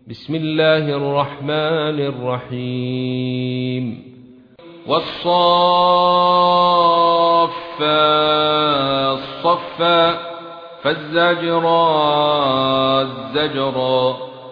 بسم الله الرحمن الرحيم والصافات صفا فالزاجرات زجرا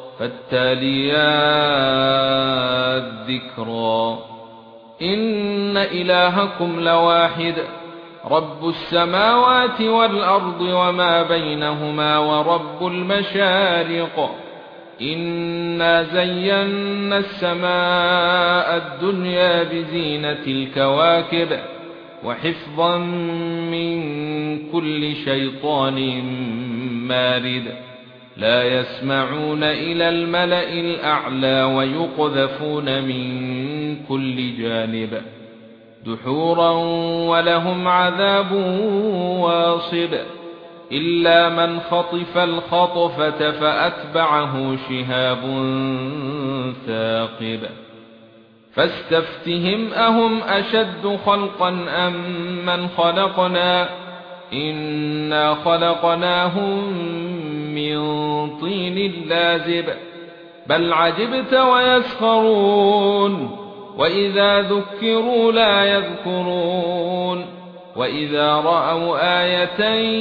فالتاليات ذكرا إن إلهكم لواحد رب السماوات والأرض وما بينهما ورب المشارق إنا زينا السماء الدنيا بزينة الكواكب وحفظا من كل شيطان مارد لا يسمعون إلى الملأ الأعلى ويقذفون من كل جانب دحورا ولهم عذاب واصب إلا من خطف الخطفة فأتبعه شهاب ثاقب فاستفتهم أهم أشد خلقا أم من خلقنا إنا خلقناهم من طين لازب بل عجبت ويسخرون وإذا ذكروا لا يذكرون وإذا رأوا آية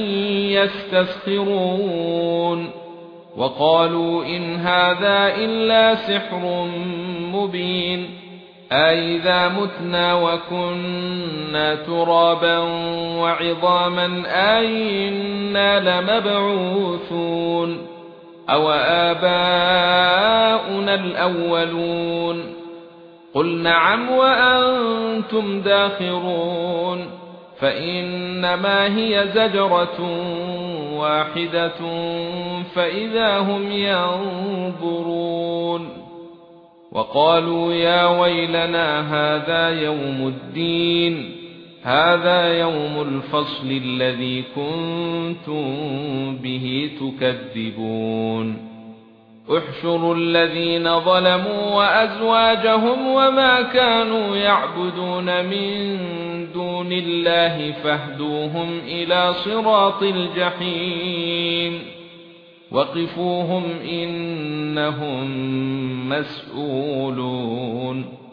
يستسخرون وقالوا إن هذا إلا سحر مبين أإذا متنا وكنا ترابا وعظاما أإنا لمبعوثون أو آباؤنا الأولون قل نعم وأنتم داخرون فإنما هي زجرة واحدة فإذا هم ينظرون وقالوا يا ويلنا هذا يوم الدين هذا يوم الفصل الذي كنتم به تكذبون احشروا الذين ظلموا وأزواجهم وما كانوا يعبدون من دون الله فاهدوهم إلى صراط الجحيم وقفوهم إنهم مسؤولون